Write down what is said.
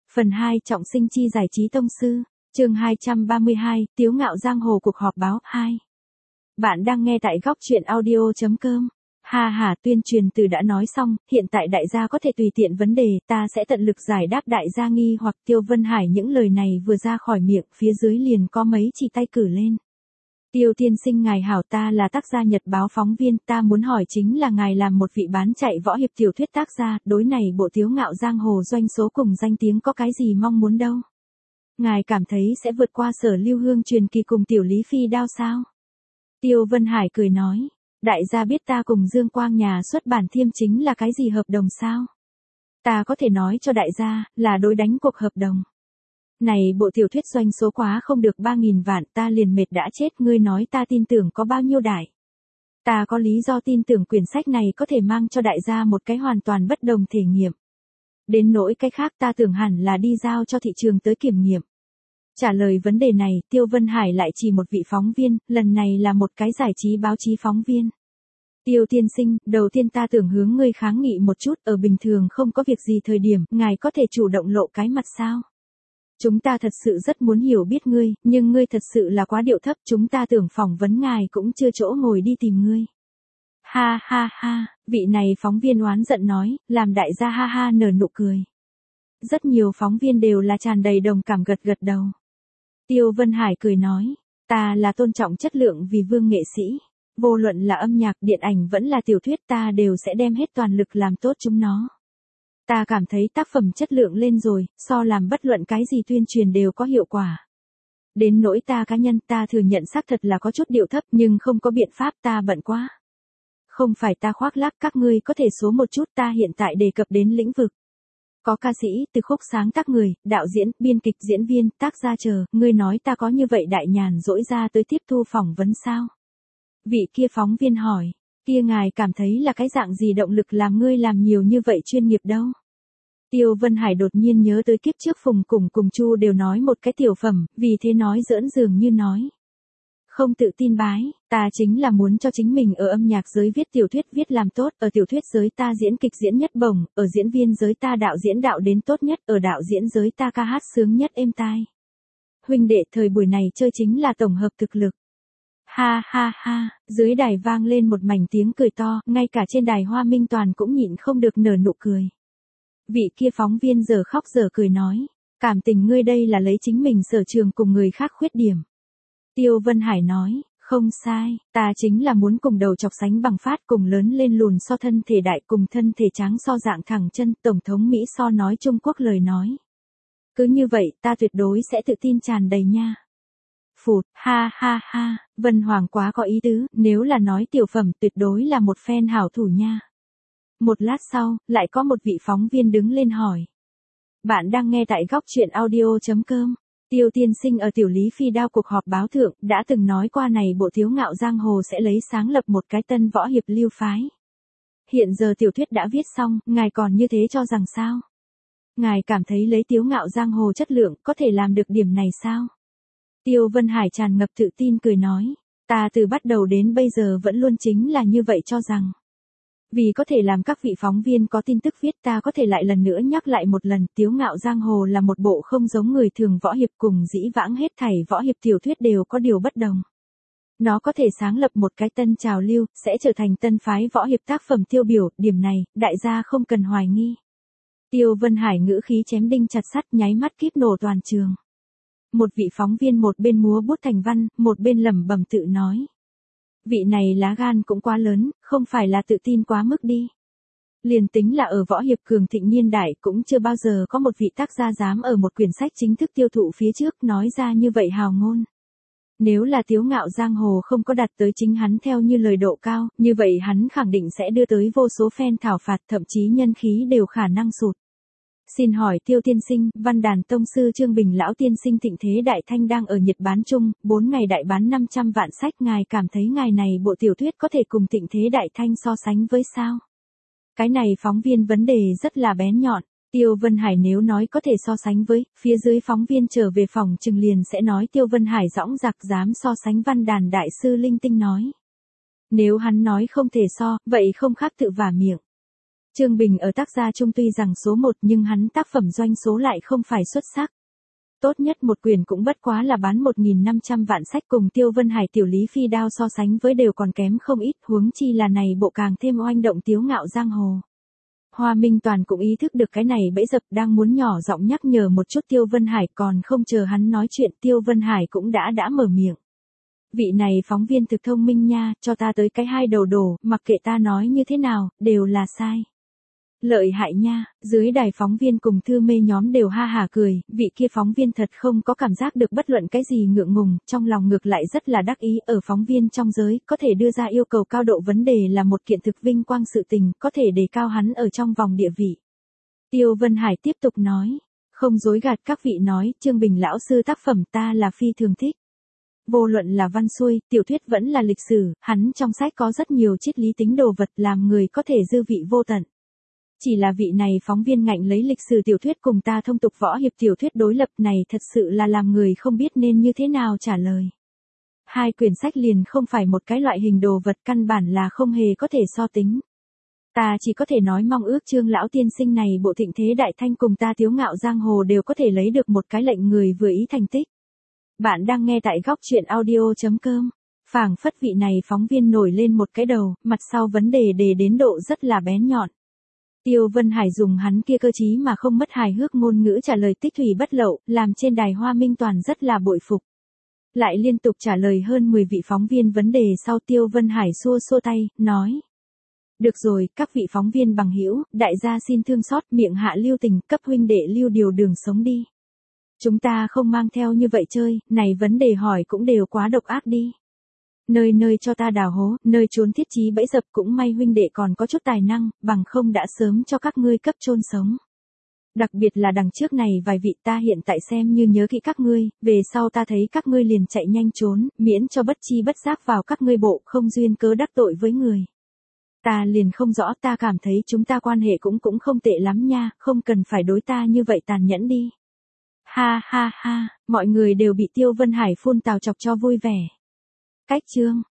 Phần 2 trọng sinh chi giải trí tông sư, chương 232, Tiếu ngạo giang hồ cuộc họp báo 2. Bạn đang nghe tại góc truyện audio.com. Ha ha, tuyên truyền từ đã nói xong, hiện tại đại gia có thể tùy tiện vấn đề, ta sẽ tận lực giải đáp đại gia nghi hoặc. Tiêu Vân Hải những lời này vừa ra khỏi miệng, phía dưới liền có mấy chỉ tay cử lên. Tiêu tiên sinh ngài hảo, ta là tác gia nhật báo phóng viên, ta muốn hỏi chính là ngài làm một vị bán chạy võ hiệp tiểu thuyết tác gia, đối này bộ Tiếu ngạo giang hồ doanh số cùng danh tiếng có cái gì mong muốn đâu? Ngài cảm thấy sẽ vượt qua Sở Lưu Hương truyền kỳ cùng Tiểu Lý Phi Đao sao? Tiêu Vân Hải cười nói, đại gia biết ta cùng Dương Quang nhà xuất bản Thiêm Chính là cái gì hợp đồng sao? Ta có thể nói cho đại gia, là đối đánh cuộc hợp đồng. Này bộ tiểu thuyết doanh số quá không được 3.000 vạn, ta liền mệt đã chết, ngươi nói ta tin tưởng có bao nhiêu đại. Ta có lý do tin tưởng quyển sách này có thể mang cho đại gia một cái hoàn toàn bất đồng thể nghiệm. Đến nỗi cái khác ta tưởng hẳn là đi giao cho thị trường tới kiểm nghiệm. Trả lời vấn đề này, Tiêu Vân Hải lại chỉ một vị phóng viên, lần này là một cái giải trí báo chí phóng viên. Tiêu tiên sinh, đầu tiên ta tưởng hướng ngươi kháng nghị một chút, ở bình thường không có việc gì thời điểm, ngài có thể chủ động lộ cái mặt sao? Chúng ta thật sự rất muốn hiểu biết ngươi, nhưng ngươi thật sự là quá điệu thấp, chúng ta tưởng phỏng vấn ngài cũng chưa chỗ ngồi đi tìm ngươi. Ha ha ha, vị này phóng viên oán giận nói, làm đại gia ha ha nở nụ cười. Rất nhiều phóng viên đều là tràn đầy đồng cảm gật gật đầu. Tiêu Vân Hải cười nói, ta là tôn trọng chất lượng vì vương nghệ sĩ. Vô luận là âm nhạc, điện ảnh vẫn là tiểu thuyết, ta đều sẽ đem hết toàn lực làm tốt chúng nó. Ta cảm thấy tác phẩm chất lượng lên rồi, so làm bất luận cái gì tuyên truyền đều có hiệu quả. Đến nỗi ta cá nhân, ta thừa nhận xác thật là có chút điệu thấp, nhưng không có biện pháp, ta bận quá. Không phải ta khoác lác, các ngươi có thể số một chút, ta hiện tại đề cập đến lĩnh vực. Có ca sĩ, từ khúc sáng tác người, đạo diễn, biên kịch, diễn viên, tác gia chờ, ngươi nói ta có như vậy đại nhàn rỗi ra tới tiếp thu phỏng vấn sao? Vị kia phóng viên hỏi, kia ngài cảm thấy là cái dạng gì động lực làm ngươi làm nhiều như vậy chuyên nghiệp đâu? Tiêu Vân Hải đột nhiên nhớ tới kiếp trước Phùng cùng Chu đều nói một cái tiểu phẩm, vì thế nói giỡn dường như nói. Không tự tin bái, ta chính là muốn cho chính mình ở âm nhạc giới viết tiểu thuyết viết làm tốt, ở tiểu thuyết giới ta diễn kịch diễn nhất bổng, ở diễn viên giới ta đạo diễn đạo đến tốt nhất, ở đạo diễn giới ta ca hát sướng nhất êm tai. Huynh đệ, thời buổi này chơi chính là tổng hợp thực lực. Ha ha ha, dưới đài vang lên một mảnh tiếng cười to, ngay cả trên đài Hoa Minh Toàn cũng nhịn không được nở nụ cười. Vị kia phóng viên giờ khóc giờ cười nói, cảm tình ngươi đây là lấy chính mình sở trường cùng người khác khuyết điểm. Tiêu Vân Hải nói, không sai, ta chính là muốn cùng đầu chọc sánh bằng phát, cùng lớn lên lùn so thân thể đại, cùng thân thể trắng so dạng thẳng chân, Tổng thống Mỹ so nói Trung Quốc lời nói. Cứ như vậy, ta tuyệt đối sẽ tự tin tràn đầy nha. Phụt, ha ha ha, Vân Hoàng quá có ý tứ, nếu là nói tiểu phẩm tuyệt đối là một fan hảo thủ nha. Một lát sau, lại có một vị phóng viên đứng lên hỏi. Bạn đang nghe tại góc truyện audio.com. Tiêu tiên sinh ở Tiểu Lý Phi Đao cuộc họp báo thượng, đã từng nói qua này bộ Tiếu ngạo giang hồ sẽ lấy sáng lập một cái tân võ hiệp lưu phái. Hiện giờ tiểu thuyết đã viết xong, ngài còn như thế cho rằng sao? Ngài cảm thấy lấy Tiếu ngạo giang hồ chất lượng, có thể làm được điểm này sao? Tiêu Vân Hải tràn ngập tự tin cười nói, ta từ bắt đầu đến bây giờ vẫn luôn chính là như vậy cho rằng. Vì có thể làm các vị phóng viên có tin tức viết, ta có thể lại lần nữa nhắc lại một lần, Tiếu ngạo giang hồ là một bộ không giống người thường võ hiệp, cùng dĩ vãng hết thảy võ hiệp tiểu thuyết đều có điều bất đồng. Nó có thể sáng lập một cái tân trào lưu, sẽ trở thành tân phái võ hiệp tác phẩm tiêu biểu, điểm này, đại gia không cần hoài nghi. Tiêu Vân Hải ngữ khí chém đinh chặt sắt, nháy mắt kíp nổ toàn trường. Một vị phóng viên một bên múa bút thành văn, một bên lẩm bẩm tự nói. Vị này lá gan cũng quá lớn, không phải là tự tin quá mức đi. Liền tính là ở võ hiệp cường thịnh niên đại cũng chưa bao giờ có một vị tác gia dám ở một quyển sách chính thức tiêu thụ phía trước nói ra như vậy hào ngôn. Nếu là Tiếu ngạo giang hồ không có đạt tới chính hắn theo như lời độ cao, như vậy hắn khẳng định sẽ đưa tới vô số fan thảo phạt, thậm chí nhân khí đều khả năng sụt. Xin hỏi Tiêu tiên sinh, Văn Đàn tông sư Trương Bình lão tiên sinh thịnh thế đại thanh đang ở Nhật bán chung, 4 ngày đại bán 500 vạn sách, ngài cảm thấy ngài này bộ tiểu thuyết có thể cùng thịnh thế đại thanh so sánh với sao? Cái này phóng viên vấn đề rất là bén nhọn. Tiêu Vân Hải nếu nói có thể so sánh với, phía dưới phóng viên trở về phòng trừng liền sẽ nói Tiêu Vân Hải dõng dạc dám so sánh Văn Đàn đại sư linh tinh nói. Nếu hắn nói không thể so, vậy không khác tự vả miệng. Trương Bình ở tác gia trung tuy rằng số 1 nhưng hắn tác phẩm doanh số lại không phải xuất sắc. Tốt nhất một quyển cũng bất quá là bán 1.500 vạn sách, cùng Tiêu Vân Hải Tiểu Lý Phi Đao so sánh với đều còn kém không ít, huống chi là này bộ càng thêm oanh động Tiếu Ngạo Giang Hồ. Hoa Minh Toàn cũng ý thức được cái này bẫy dập, đang muốn nhỏ giọng nhắc nhở một chút Tiêu Vân Hải, còn không chờ hắn nói chuyện Tiêu Vân Hải cũng đã mở miệng. Vị này phóng viên thực thông minh nha, cho ta tới cái hai đầu đổ, mặc kệ ta nói như thế nào, đều là sai. Lợi hại nha, dưới đài phóng viên cùng thư mê nhóm đều ha hả cười, vị kia phóng viên thật không có cảm giác được bất luận cái gì ngượng ngùng, trong lòng ngược lại rất là đắc ý, ở phóng viên trong giới, có thể đưa ra yêu cầu cao độ vấn đề là một kiện thực vinh quang sự tình, có thể đề cao hắn ở trong vòng địa vị. Tiêu Vân Hải tiếp tục nói, không dối gạt các vị nói, Trương Bình lão sư tác phẩm ta là phi thường thích. Vô luận là văn xuôi, tiểu thuyết vẫn là lịch sử, hắn trong sách có rất nhiều triết lý tính đồ vật làm người có thể dư vị vô tận. Chỉ là vị này phóng viên ngạnh lấy lịch sử tiểu thuyết cùng ta thông tục võ hiệp tiểu thuyết đối lập này thật sự là làm người không biết nên như thế nào trả lời. Hai quyển sách liền không phải một cái loại hình đồ vật, căn bản là không hề có thể so tính. Ta chỉ có thể nói mong ước Trương lão tiên sinh này bộ thịnh thế đại thanh cùng ta Tiếu Ngạo Giang Hồ đều có thể lấy được một cái lệnh người vừa ý thành tích. Bạn đang nghe tại góc truyện audio.com. Phảng phất vị này phóng viên nổi lên một cái đầu, mặt sau vấn đề đề đến độ rất là bén nhọn. Tiêu Vân Hải dùng hắn kia cơ trí mà không mất hài hước ngôn ngữ trả lời tích thủy bất lậu, làm trên đài Hoa Minh Toàn rất là bội phục. Lại liên tục trả lời hơn 10 vị phóng viên vấn đề sau, Tiêu Vân Hải xua xua tay, nói. Được rồi, các vị phóng viên bằng hữu, đại gia xin thương xót, miệng hạ lưu tình, cấp huynh đệ lưu điều đường sống đi. Chúng ta không mang theo như vậy chơi, này vấn đề hỏi cũng đều quá độc ác đi. Nơi nơi cho ta đào hố, nơi trốn thiết trí bẫy dập, cũng may huynh đệ còn có chút tài năng, bằng không đã sớm cho các ngươi cấp chôn sống. Đặc biệt là đằng trước này vài vị ta hiện tại xem như nhớ kỹ các ngươi, về sau ta thấy các ngươi liền chạy nhanh trốn, miễn cho bất chi bất giác vào các ngươi bộ, không duyên cớ đắc tội với người. Ta liền không rõ, ta cảm thấy chúng ta quan hệ cũng không tệ lắm nha, không cần phải đối ta như vậy tàn nhẫn đi. Ha ha ha, mọi người đều bị Tiêu Vân Hải phun tào chọc cho vui vẻ. Cách chương